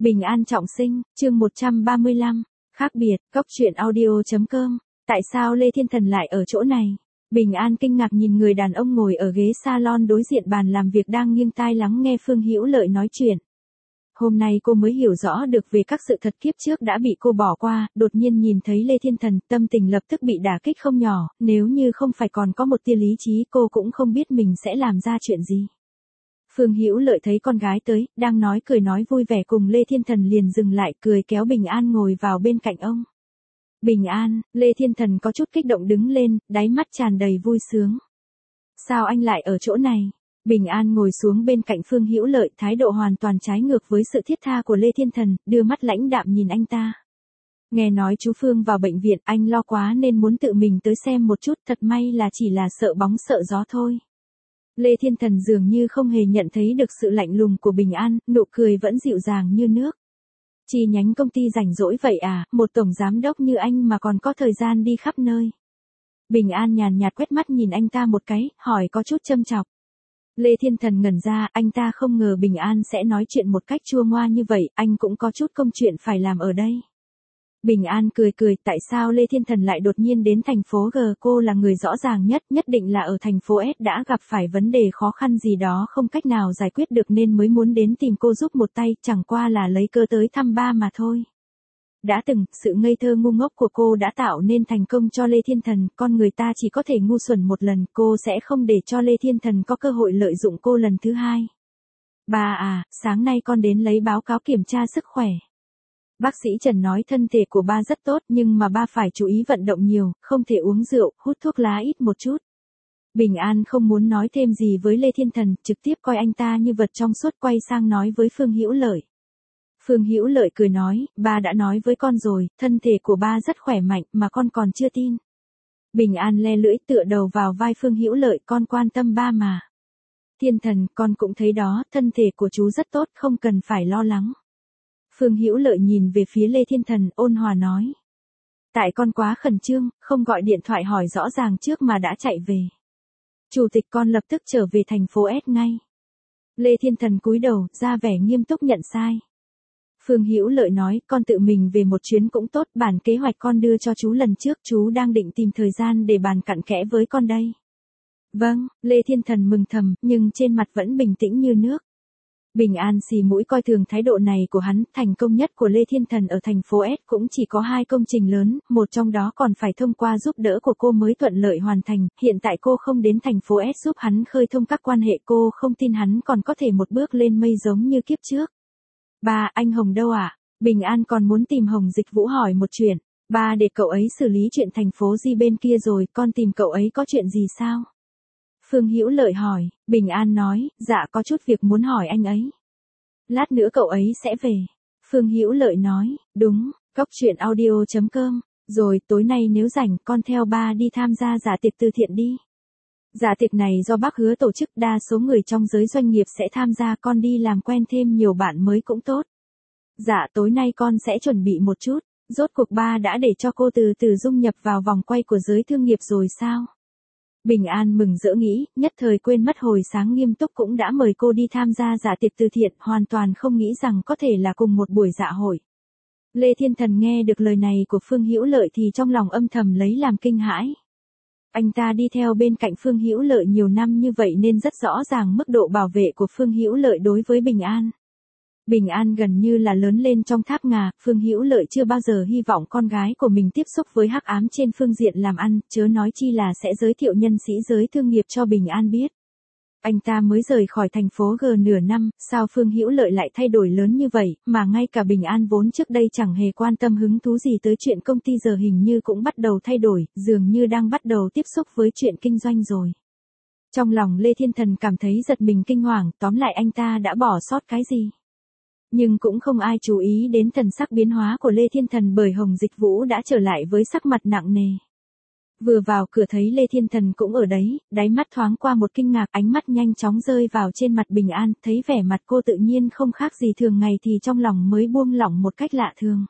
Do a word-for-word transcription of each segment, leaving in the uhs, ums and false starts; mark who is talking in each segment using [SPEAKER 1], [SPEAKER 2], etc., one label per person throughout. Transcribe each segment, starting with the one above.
[SPEAKER 1] Bình an trọng sinh, chương một trăm ba mươi lăm, khác biệt, cốc truyện audio.com, tại sao Lê Thiên Thần lại ở chỗ này? Bình an kinh ngạc nhìn người đàn ông ngồi ở ghế salon đối diện bàn làm việc đang nghiêng tai lắng nghe Phương Hữu Lợi nói chuyện. Hôm nay cô mới hiểu rõ được về các sự thật kiếp trước đã bị cô bỏ qua, đột nhiên nhìn thấy Lê Thiên Thần, tâm tình lập tức bị đả kích không nhỏ, nếu như không phải còn có một tia lý trí cô cũng không biết mình sẽ làm ra chuyện gì. Phương Hữu Lợi thấy con gái tới, đang nói cười nói vui vẻ cùng Lê Thiên Thần liền dừng lại cười kéo Bình An ngồi vào bên cạnh ông. Bình An, Lê Thiên Thần có chút kích động đứng lên, đáy mắt tràn đầy vui sướng. Sao anh lại ở chỗ này? Bình An ngồi xuống bên cạnh Phương Hữu Lợi, thái độ hoàn toàn trái ngược với sự thiết tha của Lê Thiên Thần, đưa mắt lãnh đạm nhìn anh ta. Nghe nói chú Phương vào bệnh viện, anh lo quá nên muốn tự mình tới xem một chút, thật may là chỉ là sợ bóng sợ gió thôi. Lê Thiên Thần dường như không hề nhận thấy được sự lạnh lùng của Bình An, nụ cười vẫn dịu dàng như nước. Chi nhánh công ty rảnh rỗi vậy à, một tổng giám đốc như anh mà còn có thời gian đi khắp nơi. Bình An nhàn nhạt quét mắt nhìn anh ta một cái, hỏi có chút châm chọc. Lê Thiên Thần ngẩn ra, anh ta không ngờ Bình An sẽ nói chuyện một cách chua ngoa như vậy, anh cũng có chút công chuyện phải làm ở đây. Bình An cười cười, tại sao Lê Thiên Thần lại đột nhiên đến thành phố G, cô là người rõ ràng nhất, nhất định là ở thành phố S đã gặp phải vấn đề khó khăn gì đó không cách nào giải quyết được nên mới muốn đến tìm cô giúp một tay, chẳng qua là lấy cơ tới thăm ba mà thôi. Đã từng, sự ngây thơ ngu ngốc của cô đã tạo nên thành công cho Lê Thiên Thần, con người ta chỉ có thể ngu xuẩn một lần, cô sẽ không để cho Lê Thiên Thần có cơ hội lợi dụng cô lần thứ hai. Bà à, sáng nay con đến lấy báo cáo kiểm tra sức khỏe. Bác sĩ Trần nói thân thể của ba rất tốt nhưng mà ba phải chú ý vận động nhiều, không thể uống rượu, hút thuốc lá ít một chút. Bình An không muốn nói thêm gì với Lê Thiên Thần, trực tiếp coi anh ta như vật trong suốt quay sang nói với Phương Hữu Lợi. Phương Hữu Lợi cười nói, ba đã nói với con rồi, thân thể của ba rất khỏe mạnh mà con còn chưa tin. Bình An le lưỡi tựa đầu vào vai Phương Hữu Lợi, con quan tâm ba mà. Thiên Thần, con cũng thấy đó, thân thể của chú rất tốt, không cần phải lo lắng. Phương Hữu Lợi nhìn về phía Lê Thiên Thần, ôn hòa nói. Tại con quá khẩn trương, không gọi điện thoại hỏi rõ ràng trước mà đã chạy về. Chủ tịch con lập tức trở về thành phố S ngay. Lê Thiên Thần cúi đầu, ra vẻ nghiêm túc nhận sai. Phương Hữu Lợi nói, con tự mình về một chuyến cũng tốt, bản kế hoạch con đưa cho chú lần trước, chú đang định tìm thời gian để bàn cặn kẽ với con đây. Vâng, Lê Thiên Thần mừng thầm, nhưng trên mặt vẫn bình tĩnh như nước. Bình An xì mũi coi thường thái độ này của hắn, thành công nhất của Lê Thiên Thần ở thành phố S cũng chỉ có hai công trình lớn, một trong đó còn phải thông qua giúp đỡ của cô mới thuận lợi hoàn thành, hiện tại cô không đến thành phố S giúp hắn khơi thông các quan hệ, cô không tin hắn còn có thể một bước lên mây giống như kiếp trước. Ba, anh Hồng đâu ạ? À? Bình An còn muốn tìm Hồng Dịch Vũ hỏi một chuyện. Ba để cậu ấy xử lý chuyện thành phố Di bên kia rồi, con tìm cậu ấy có chuyện gì sao? Phương Hữu Lợi hỏi, Bình An nói, dạ có chút việc muốn hỏi anh ấy. Lát nữa cậu ấy sẽ về. Phương Hữu Lợi nói, đúng, cốc truyện audio.com, rồi tối nay nếu rảnh con theo ba đi tham gia dạ tiệc từ thiện đi. Dạ tiệc này do bác Hứa tổ chức, đa số người trong giới doanh nghiệp sẽ tham gia, con đi làm quen thêm nhiều bạn mới cũng tốt. Dạ tối nay con sẽ chuẩn bị một chút, rốt cuộc ba đã để cho cô từ từ dung nhập vào vòng quay của giới thương nghiệp rồi sao? Bình An mừng rỡ nghĩ, nhất thời quên mất hồi sáng nghiêm túc cũng đã mời cô đi tham gia dạ tiệc từ thiện, hoàn toàn không nghĩ rằng có thể là cùng một buổi dạ hội. Lê Thiên Thần nghe được lời này của Phương Hữu Lợi thì trong lòng âm thầm lấy làm kinh hãi. Anh ta đi theo bên cạnh Phương Hữu Lợi nhiều năm như vậy nên rất rõ ràng mức độ bảo vệ của Phương Hữu Lợi đối với Bình An. Bình An gần như là lớn lên trong tháp ngà, Phương Hữu Lợi chưa bao giờ hy vọng con gái của mình tiếp xúc với hắc ám trên phương diện làm ăn, chớ nói chi là sẽ giới thiệu nhân sĩ giới thương nghiệp cho Bình An biết. Anh ta mới rời khỏi thành phố G nửa năm, sao Phương Hữu Lợi lại thay đổi lớn như vậy, mà ngay cả Bình An vốn trước đây chẳng hề quan tâm hứng thú gì tới chuyện công ty giờ hình như cũng bắt đầu thay đổi, dường như đang bắt đầu tiếp xúc với chuyện kinh doanh rồi. Trong lòng Lê Thiên Thần cảm thấy giật mình kinh hoàng, tóm lại anh ta đã bỏ sót cái gì. Nhưng cũng không ai chú ý đến thần sắc biến hóa của Lê Thiên Thần bởi Hồng Dịch Vũ đã trở lại với sắc mặt nặng nề. Vừa vào cửa thấy Lê Thiên Thần cũng ở đấy, đáy mắt thoáng qua một kinh ngạc, ánh mắt nhanh chóng rơi vào trên mặt Bình An, thấy vẻ mặt cô tự nhiên không khác gì thường ngày thì trong lòng mới buông lỏng một cách lạ thường.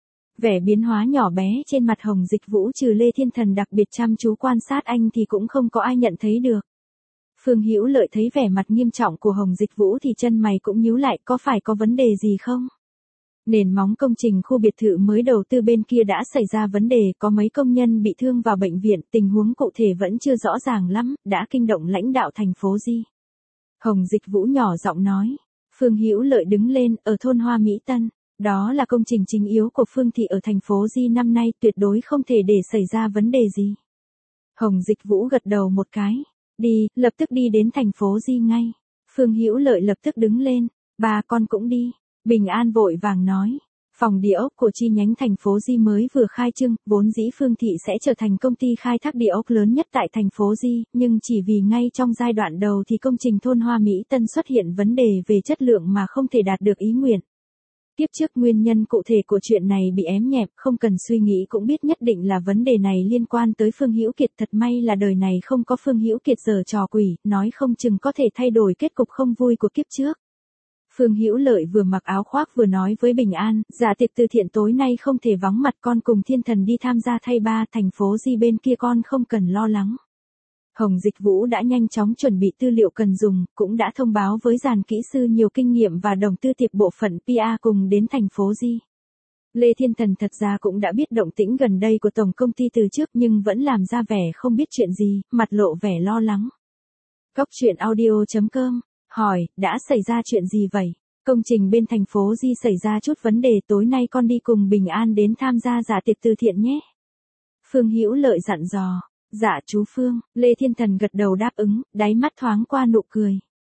[SPEAKER 1] Vẻ biến hóa nhỏ bé trên mặt Hồng Dịch Vũ trừ Lê Thiên Thần đặc biệt chăm chú quan sát anh thì cũng không có ai nhận thấy được. Phương Hữu Lợi thấy vẻ mặt nghiêm trọng của Hồng Dịch Vũ thì chân mày cũng nhíu lại, có phải có vấn đề gì không? Nền móng công trình khu biệt thự mới đầu tư bên kia đã xảy ra vấn đề, có mấy công nhân bị thương vào bệnh viện, tình huống cụ thể vẫn chưa rõ ràng lắm, đã kinh động lãnh đạo thành phố Di. Hồng Dịch Vũ nhỏ giọng nói. Phương Hữu Lợi đứng lên, ở thôn Hoa Mỹ Tân, đó là công trình chính yếu của Phương thị ở thành phố Di năm nay, tuyệt đối không thể để xảy ra vấn đề gì. Hồng Dịch Vũ gật đầu một cái. Đi, lập tức đi đến thành phố Di ngay. Phương Hữu Lợi lập tức đứng lên. Ba con cũng đi. Bình An vội vàng nói. Phòng địa ốc của chi nhánh thành phố Di mới vừa khai trương, vốn dĩ Phương thị sẽ trở thành công ty khai thác địa ốc lớn nhất tại thành phố Di, nhưng chỉ vì ngay trong giai đoạn đầu thì công trình thôn Hoa Mỹ Tân xuất hiện vấn đề về chất lượng mà không thể đạt được ý nguyện. Tiếp trước nguyên nhân cụ thể của chuyện này bị ém nhẹm, không cần suy nghĩ cũng biết nhất định là vấn đề này liên quan tới Phương Hữu Kiệt, thật may là đời này không có Phương Hữu Kiệt giở trò quỷ, nói không chừng có thể thay đổi kết cục không vui của kiếp trước. Phương Hữu Lợi vừa mặc áo khoác vừa nói với Bình An, dạ tiệc từ thiện tối nay không thể vắng mặt, con cùng Thiên Thần đi tham gia thay ba, thành phố Di bên kia con không cần lo lắng. Hồng Dịch Vũ đã nhanh chóng chuẩn bị tư liệu cần dùng, cũng đã thông báo với dàn kỹ sư nhiều kinh nghiệm và đồng tư tiệp bộ phận pê e cùng đến thành phố Di. Lê Thiên Thần thật ra cũng đã biết động tĩnh gần đây của tổng công ty từ trước nhưng vẫn làm ra vẻ không biết chuyện gì, mặt lộ vẻ lo lắng. Cóc truyện audio chấm com hỏi, đã xảy ra chuyện gì vậy? Công trình bên thành phố Di xảy ra chút vấn đề, tối nay con đi cùng Bình An đến tham gia dạ tiệc từ thiện nhé. Phương Hữu Lợi dặn dò. Dạ chú Phương, Lê Thiên Thần gật đầu đáp ứng, đáy mắt thoáng qua nụ cười.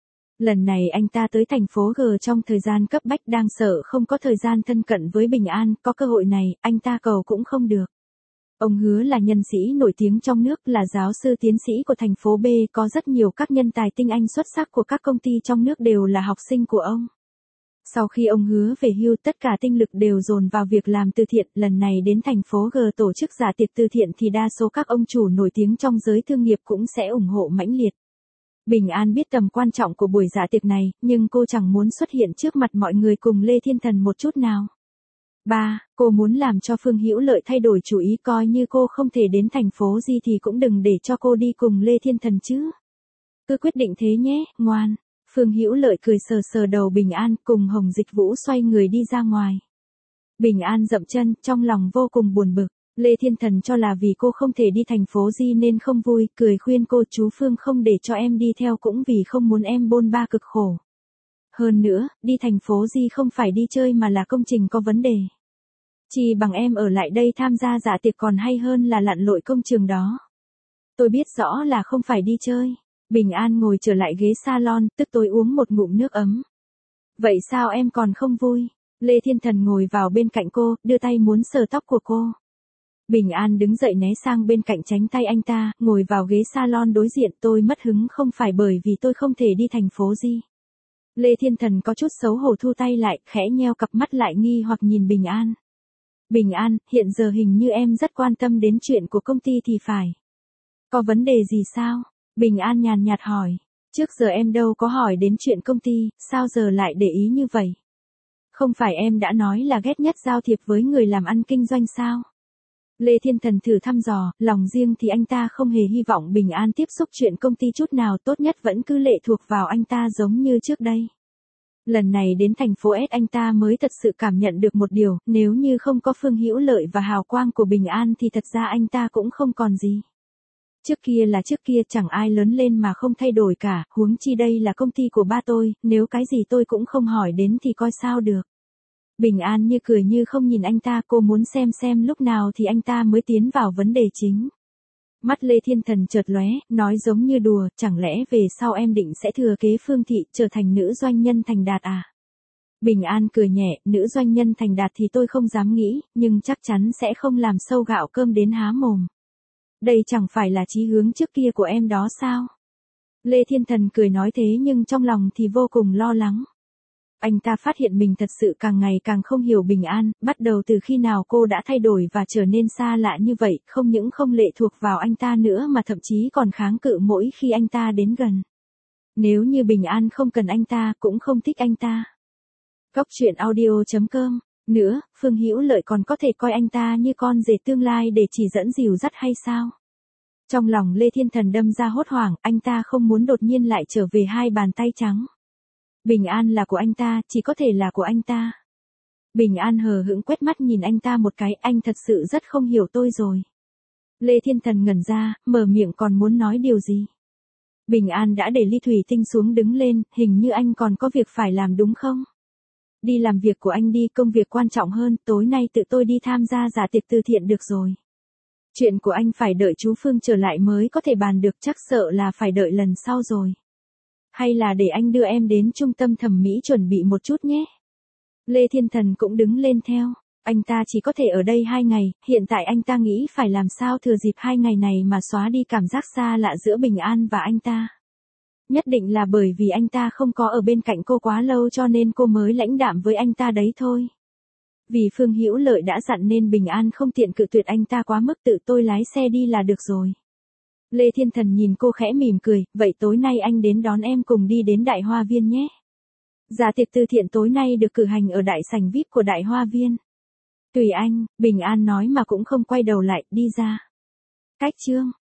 [SPEAKER 1] Lần này anh ta tới thành phố G trong thời gian cấp bách, đang sợ không có thời gian thân cận với Bình An, có cơ hội này, anh ta cầu cũng không được. Ông Hứa là nhân sĩ nổi tiếng trong nước, là giáo sư tiến sĩ của thành phố B, có rất nhiều các nhân tài tinh anh xuất sắc của các công ty trong nước đều là học sinh của ông. Sau khi ông Hứa về hưu, tất cả tinh lực đều dồn vào việc làm từ thiện, lần này đến thành phố G tổ chức dạ tiệc từ thiện thì đa số các ông chủ nổi tiếng trong giới thương nghiệp cũng sẽ ủng hộ mãnh liệt. Bình An biết tầm quan trọng của buổi dạ tiệc này, nhưng cô chẳng muốn xuất hiện trước mặt mọi người cùng Lê Thiên Thần một chút nào. Ba, cô muốn làm cho Phương Hữu Lợi thay đổi chủ ý, coi như cô không thể đến thành phố Di thì cũng đừng để cho cô đi cùng Lê Thiên Thần chứ. Cứ quyết định thế nhé, ngoan. Phương Hữu Lợi cười sờ sờ đầu Bình An, cùng Hồng Dịch Vũ xoay người đi ra ngoài. Bình An dậm chân, trong lòng vô cùng buồn bực. Lê Thiên Thần cho là vì cô không thể đi thành phố Di nên không vui, cười khuyên cô, chú Phương không để cho em đi theo cũng vì không muốn em bôn ba cực khổ. Hơn nữa, đi thành phố Di không phải đi chơi mà là công trình có vấn đề. Chỉ bằng em ở lại đây tham gia dạ tiệc còn hay hơn là lặn lội công trường đó. Tôi biết rõ là không phải đi chơi. Bình An ngồi trở lại ghế salon, tức tối uống một ngụm nước ấm. Vậy sao em còn không vui? Lê Thiên Thần ngồi vào bên cạnh cô, đưa tay muốn sờ tóc của cô. Bình An đứng dậy né sang bên cạnh tránh tay anh ta, ngồi vào ghế salon đối diện. Tôi mất hứng không phải bởi vì tôi không thể đi thành phố Di. Lê Thiên Thần có chút xấu hổ thu tay lại, khẽ nheo cặp mắt lại nghi hoặc nhìn Bình An. Bình An, hiện giờ hình như em rất quan tâm đến chuyện của công ty thì phải. Có vấn đề gì sao? Bình An nhàn nhạt hỏi. Trước giờ em đâu có hỏi đến chuyện công ty, sao giờ lại để ý như vậy? Không phải em đã nói là ghét nhất giao thiệp với người làm ăn kinh doanh sao? Lê Thiên Thần thử thăm dò, lòng riêng thì anh ta không hề hy vọng Bình An tiếp xúc chuyện công ty chút nào, tốt nhất vẫn cứ lệ thuộc vào anh ta giống như trước đây. Lần này đến thành phố S anh ta mới thật sự cảm nhận được một điều, nếu như không có Phương Hữu Lợi và hào quang của Bình An thì thật ra anh ta cũng không còn gì. Trước kia là trước kia, chẳng ai lớn lên mà không thay đổi cả, huống chi đây là công ty của ba tôi, nếu cái gì tôi cũng không hỏi đến thì coi sao được. Bình An như cười như không nhìn anh ta, cô muốn xem xem lúc nào thì anh ta mới tiến vào vấn đề chính. Mắt Lê Thiên Thần chợt lóe, nói giống như đùa, chẳng lẽ về sau em định sẽ thừa kế Phương thị, trở thành nữ doanh nhân thành đạt à? Bình An cười nhẹ, nữ doanh nhân thành đạt thì tôi không dám nghĩ, nhưng chắc chắn sẽ không làm sâu gạo cơm đến há mồm. Đây chẳng phải là chí hướng trước kia của em đó sao? Lê Thiên Thần cười nói thế nhưng trong lòng thì vô cùng lo lắng. Anh ta phát hiện mình thật sự càng ngày càng không hiểu Bình An, bắt đầu từ khi nào cô đã thay đổi và trở nên xa lạ như vậy, không những không lệ thuộc vào anh ta nữa mà thậm chí còn kháng cự mỗi khi anh ta đến gần. Nếu như Bình An không cần anh ta, cũng không thích anh ta. Cóc truyện audio chấm com. Nữa, Phương Hữu Lợi còn có thể coi anh ta như con rể tương lai để chỉ dẫn dìu dắt hay sao? Trong lòng Lê Thiên Thần đâm ra hốt hoảng, anh ta không muốn đột nhiên lại trở về hai bàn tay trắng. Bình An là của anh ta, chỉ có thể là của anh ta. Bình An hờ hững quét mắt nhìn anh ta một cái, anh thật sự rất không hiểu tôi rồi. Lê Thiên Thần ngẩn ra, mở miệng còn muốn nói điều gì. Bình An đã để ly thủy tinh xuống đứng lên, hình như anh còn có việc phải làm đúng không? Đi làm việc của anh đi, công việc quan trọng hơn, tối nay tự tôi đi tham gia dạ tiệc từ thiện được rồi. Chuyện của anh phải đợi chú Phương trở lại mới có thể bàn được, chắc sợ là phải đợi lần sau rồi. Hay là để anh đưa em đến trung tâm thẩm mỹ chuẩn bị một chút nhé. Lê Thiên Thần cũng đứng lên theo. Anh ta chỉ có thể ở đây hai ngày, hiện tại anh ta nghĩ phải làm sao thừa dịp hai ngày này mà xóa đi cảm giác xa lạ giữa Bình An và anh ta. Nhất định là bởi vì anh ta không có ở bên cạnh cô quá lâu cho nên cô mới lãnh đạm với anh ta đấy thôi. Vì Phương Hữu Lợi đã dặn nên Bình An không tiện cự tuyệt anh ta quá mức, tự tôi lái xe đi là được rồi. Lê Thiên Thần nhìn cô khẽ mỉm cười, vậy tối nay anh đến đón em cùng đi đến Đại Hoa Viên nhé. Dạ tiệc từ thiện tối nay được cử hành ở đại sảnh vi ai pi của Đại Hoa Viên. Tùy anh, Bình An nói mà cũng không quay đầu lại, đi ra. Cách chương